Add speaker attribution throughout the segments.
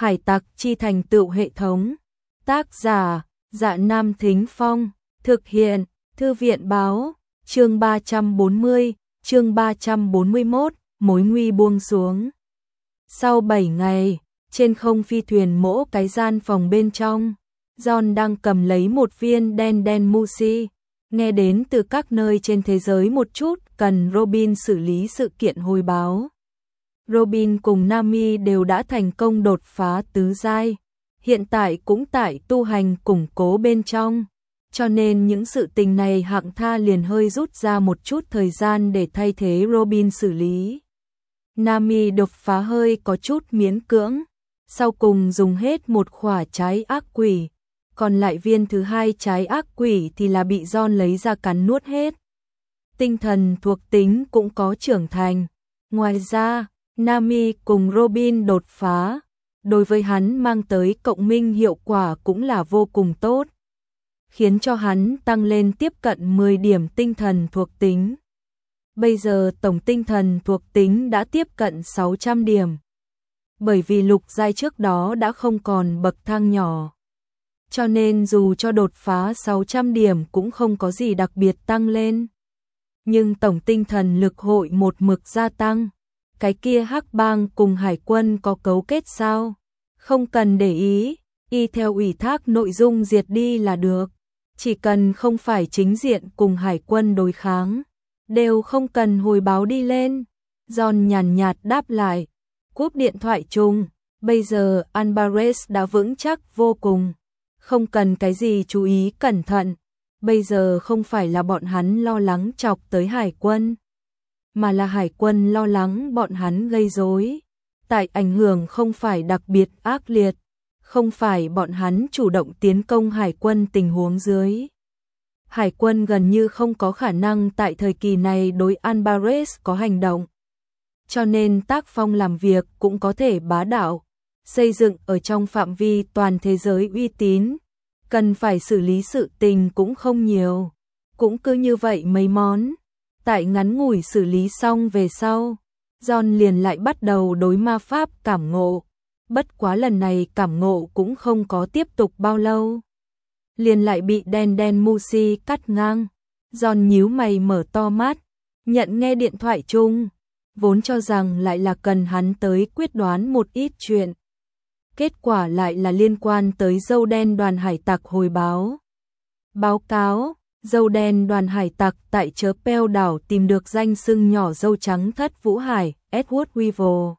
Speaker 1: Hải tặc chi thành tựu hệ thống. Tác giả: Dạ Nam Thính Phong. Thực hiện: Thư viện báo. Chương 340, chương 341, mối nguy buông xuống. Sau 7 ngày, trên không phi thuyền mỗ cái gian phòng bên trong, John đang cầm lấy một viên đen đen mushi, nghe đến từ các nơi trên thế giới một chút cần Robin xử lý sự kiện hồi báo. Robin cùng Nami đều đã thành công đột phá tứ giai, hiện tại cũng tại tu hành củng cố bên trong, cho nên những sự tình này Hạng Tha liền hơi rút ra một chút thời gian để thay thế Robin xử lý. Nami đột phá hơi có chút miễn cưỡng, sau cùng dùng hết một khỏa trái ác quỷ, còn lại viên thứ hai trái ác quỷ thì là bị John lấy ra cắn nuốt hết. Tinh thần thuộc tính cũng có trưởng thành. Ngoài ra, Nami cùng Robin đột phá, đối với hắn mang tới cộng minh hiệu quả cũng là vô cùng tốt, khiến cho hắn tăng lên tiếp cận 10 điểm tinh thần thuộc tính. Bây giờ tổng tinh thần thuộc tính đã tiếp cận 600 điểm. Bởi vì lục giai trước đó đã không còn bậc thang nhỏ, cho nên dù cho đột phá 600 điểm cũng không có gì đặc biệt tăng lên. Nhưng tổng tinh thần lực hội một mực gia tăng. Cái kia Hắc Bang cùng Hải quân có cấu kết sao? Không cần để ý, y theo ủy thác nội dung diệt đi là được. Chỉ cần không phải chính diện cùng Hải quân đối kháng, đều không cần hồi báo đi lên. John nhàn nhạt đáp lại, cúp điện thoại chung. Bây giờ Alvarez đã vững chắc vô cùng, không cần cái gì chú ý cẩn thận. Bây giờ không phải là bọn hắn lo lắng chọc tới Hải quân, mà là Hải quân lo lắng bọn hắn gây rối. Tại ảnh hưởng không phải đặc biệt ác liệt, không phải bọn hắn chủ động tiến công Hải quân tình huống dưới. Hải quân gần như không có khả năng tại thời kỳ này đối Alvarez có hành động. Cho nên tác phong làm việc cũng có thể bá đạo, xây dựng ở trong phạm vi toàn thế giới uy tín. Cần phải xử lý sự tình cũng không nhiều, cũng cứ như vậy mấy món. Tại ngắn ngủi xử lý xong về sau, John liền lại bắt đầu đối ma pháp cảm ngộ. Bất quá lần này cảm ngộ cũng không có tiếp tục bao lâu, liền lại bị đen đen mushi cắt ngang. John nhíu mày mở to mắt, nhận nghe điện thoại chung, vốn cho rằng lại là cần hắn tới quyết đoán một ít chuyện. Kết quả lại là liên quan tới dâu đen đoàn hải tặc hồi báo. Báo cáo, dâu đen đoàn hải tặc tại chớ Peo đảo tìm được danh xưng nhỏ dâu trắng Thất Vũ Hải, Edward Weevil.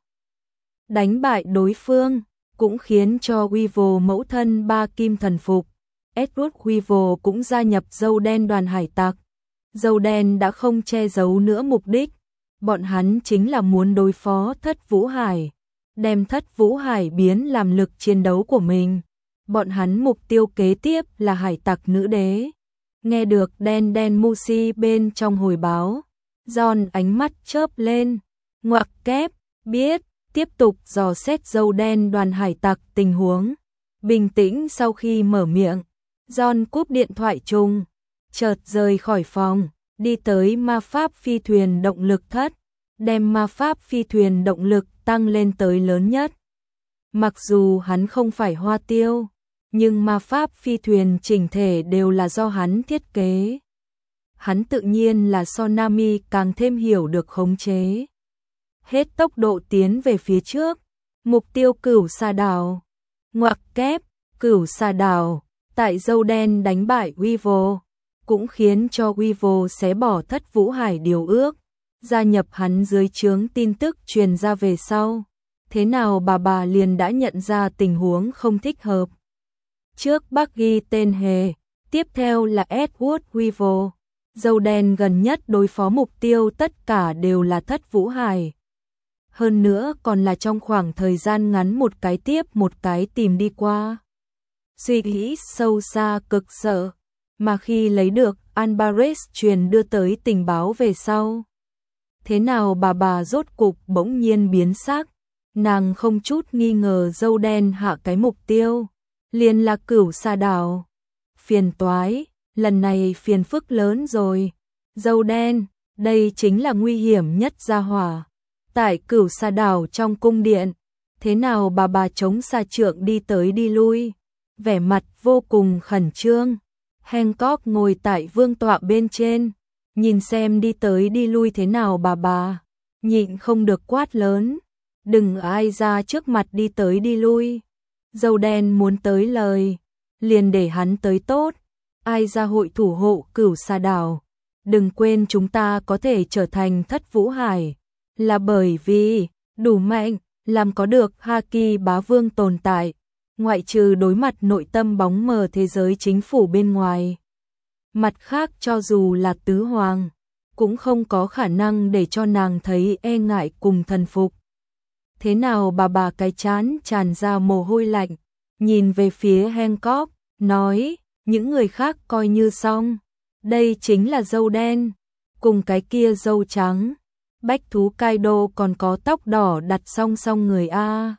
Speaker 1: Đánh bại đối phương, cũng khiến cho Weevil mẫu thân ba kim thần phục. Edward Weevil cũng gia nhập dâu đen đoàn hải tặc. Dâu đen đã không che giấu nữa mục đích, bọn hắn chính là muốn đối phó Thất Vũ Hải, đem Thất Vũ Hải biến làm lực chiến đấu của mình. Bọn hắn mục tiêu kế tiếp là hải tặc nữ đế. Nghe được đen đen mushi bên trong hồi báo, John ánh mắt chớp lên, ngoặc kép, biết, tiếp tục dò xét dâu đen đoàn hải tặc tình huống. Bình tĩnh sau khi mở miệng, John cúp điện thoại chung, chợt rời khỏi phòng, đi tới ma pháp phi thuyền động lực thất, đem ma pháp phi thuyền động lực tăng lên tới lớn nhất. Mặc dù hắn không phải Hoa Tiêu, nhưng ma pháp phi thuyền chỉnh thể đều là do hắn thiết kế. Hắn tự nhiên là so Nami càng thêm hiểu được khống chế. Hết tốc độ tiến về phía trước, mục tiêu Cửu Sa đảo. Ngoặc kép, Cửu Sa đảo, tại dâu đen đánh bại Weevil, cũng khiến cho Weevil xé bỏ Thất Vũ Hải điều ước, gia nhập hắn dưới trướng. Tin tức truyền ra về sau, thế nào bà liền đã nhận ra tình huống không thích hợp. Trước bác ghi tên hề, tiếp theo là Edward Weevil. Dâu đen gần nhất đối phó mục tiêu tất cả đều là Thất Vũ Hải. Hơn nữa còn là trong khoảng thời gian ngắn một cái tiếp một cái tìm đi qua. Suy nghĩ sâu xa cực sợ, mà khi lấy được Alvarez truyền đưa tới tình báo về sau, thế nào bà rốt cục bỗng nhiên biến sắc. Nàng không chút nghi ngờ dâu đen hạ cái mục tiêu liền là Cửu Sa đảo. Phiền toái, lần này phiền phức lớn rồi. Dâu đen, đây chính là nguy hiểm nhất gia hỏa. Tại Cửu Sa đảo trong cung điện, Thế nào bà chống xà trượng đi tới đi lui, vẻ mặt vô cùng khẩn trương. Hancock ngồi tại vương tọa bên trên, nhìn xem đi tới đi lui thế nào bà, nhịn không được quát lớn, đừng ai ra trước mặt đi tới đi lui. Dâu đen muốn tới lời, liền để hắn tới tốt, ai ra hội thủ hộ Cửu Sa đảo. Đừng quên chúng ta có thể trở thành Thất Vũ Hải, là bởi vì đủ mạnh, làm có được Haki bá vương tồn tại, ngoại trừ đối mặt nội tâm bóng mờ thế giới chính phủ bên ngoài. Mặt khác cho dù là tứ hoàng, cũng không có khả năng để cho nàng thấy e ngại cùng thần phục. Thế nào bà cái chán tràn ra mồ hôi lạnh, nhìn về phía Hancock, nói, những người khác coi như xong, đây chính là dâu đen, cùng cái kia dâu trắng, bách thú Kaido còn có tóc đỏ đặt song song người A.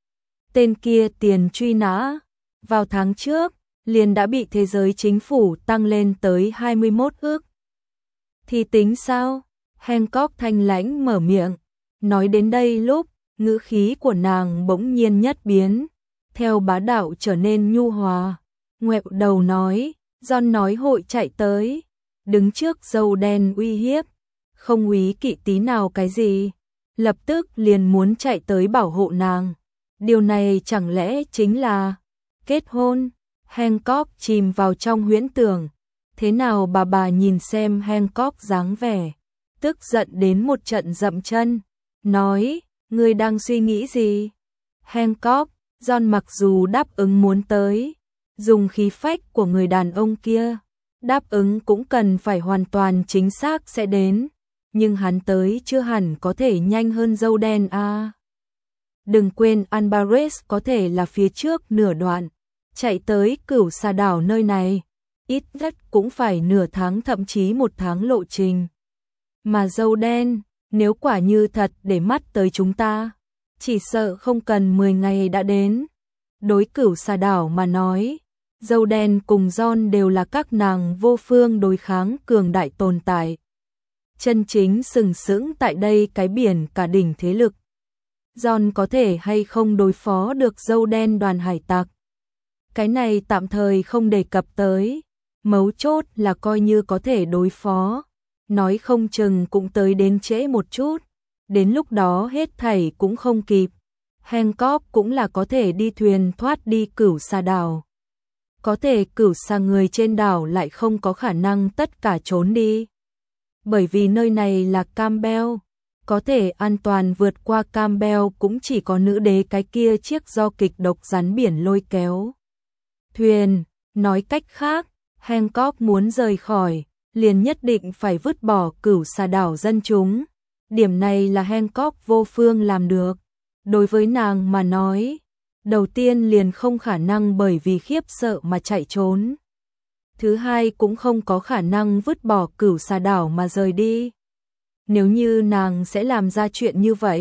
Speaker 1: Tên kia tiền truy nã, vào tháng trước, liền đã bị thế giới chính phủ tăng lên tới 21 ức. Thì tính sao? Hancock thanh lãnh mở miệng, nói đến đây lúc, ngữ khí của nàng bỗng nhiên nhất biến, theo bá đạo trở nên nhu hòa, ngoẹo đầu nói, John nói hội chạy tới, đứng trước dâu đen uy hiếp, không úy kỵ tí nào cái gì, lập tức liền muốn chạy tới bảo hộ nàng. Điều này chẳng lẽ chính là kết hôn? Hancock chìm vào trong huyễn tưởng. Thế nào bà nhìn xem Hancock dáng vẻ, tức giận đến một trận dậm chân, nói, ngươi đang suy nghĩ gì? Hancock, John mặc dù đáp ứng muốn tới, dùng khí phách của người đàn ông kia, đáp ứng cũng cần phải hoàn toàn chính xác sẽ đến, nhưng hắn tới chưa hẳn có thể nhanh hơn dâu đen a. Đừng quên Alvarez có thể là phía trước nửa đoạn, chạy tới Cửu Sa đảo nơi này, ít nhất cũng phải nửa tháng thậm chí một tháng lộ trình. Mà dâu đen, nếu quả như thật để mắt tới chúng ta, chỉ sợ không cần 10 ngày đã đến. Đối Cửu Sa đảo mà nói, dâu đen cùng John đều là các nàng vô phương đối kháng cường đại tồn tại. Chân chính sừng sững tại đây cái biển cả đỉnh thế lực. John có thể hay không đối phó được dâu đen đoàn hải tặc. Cái này tạm thời không đề cập tới, mấu chốt là coi như có thể đối phó, nói không chừng cũng tới đến trễ một chút, đến lúc đó hết thảy cũng không kịp. Hancock cũng là có thể đi thuyền thoát đi Cửu Sa đảo. Có thể Cửu Sa người trên đảo lại không có khả năng tất cả trốn đi. Bởi vì nơi này là Campbell, có thể an toàn vượt qua Campbell cũng chỉ có nữ đế cái kia chiếc do kịch độc rắn biển lôi kéo. Thuyền, nói cách khác, Hancock muốn rời khỏi, liền nhất định phải vứt bỏ Cửu Sa đảo dân chúng. Điểm này là Hancock vô phương làm được. Đối với nàng mà nói, đầu tiên liền không khả năng bởi vì khiếp sợ mà chạy trốn. Thứ hai cũng không có khả năng vứt bỏ Cửu Sa đảo mà rời đi. Nếu như nàng sẽ làm ra chuyện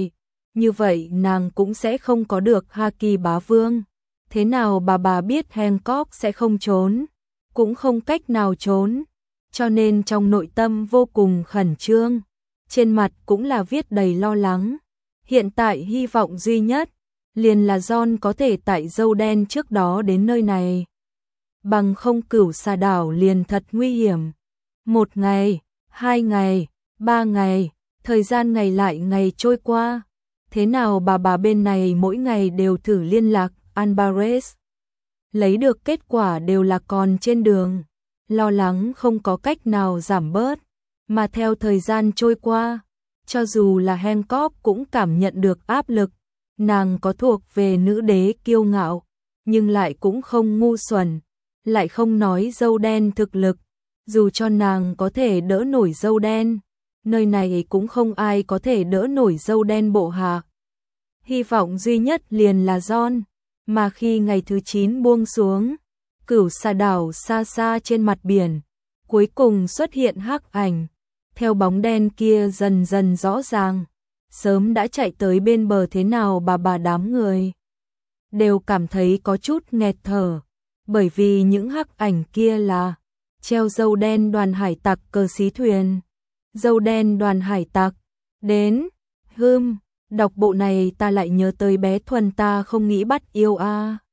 Speaker 1: như vậy nàng cũng sẽ không có được Haki bá vương. Thế nào bà biết Hancock sẽ không trốn, cũng không cách nào trốn, cho nên trong nội tâm vô cùng khẩn trương, trên mặt cũng là viết đầy lo lắng. Hiện tại hy vọng duy nhất, liền là John có thể tại dâu đen trước đó đến nơi này. Bằng không Cửu Sa đảo liền thật nguy hiểm. 1 ngày, 2 ngày, 3 ngày, thời gian ngày lại ngày trôi qua. Thế nào bà bên này mỗi ngày đều thử liên lạc Alvarez. Lấy được kết quả đều là còn trên đường. Lo lắng không có cách nào giảm bớt. Mà theo thời gian trôi qua, cho dù là Hancock cũng cảm nhận được áp lực. Nàng có thuộc về nữ đế kiêu ngạo, nhưng lại cũng không ngu xuẩn. Lại không nói dâu đen thực lực. Dù cho nàng có thể đỡ nổi dâu đen, nơi này cũng không ai có thể đỡ nổi dâu đen bộ hạ. Hy vọng duy nhất liền là John, mà khi ngày thứ 9 buông xuống, Cửu Sa đảo xa xa trên mặt biển, cuối cùng xuất hiện hắc ảnh, theo bóng đen kia dần dần rõ ràng, sớm đã chạy tới bên bờ. Thế nào bà đám người đều cảm thấy có chút nghẹt thở, bởi vì những hắc ảnh kia là treo dâu đen đoàn hải tặc cờ xí thuyền. Dâu đen đoàn hải tặc, đến, Đọc bộ này ta lại nhớ tới bé Thuần, ta không nghĩ bắt yêu a.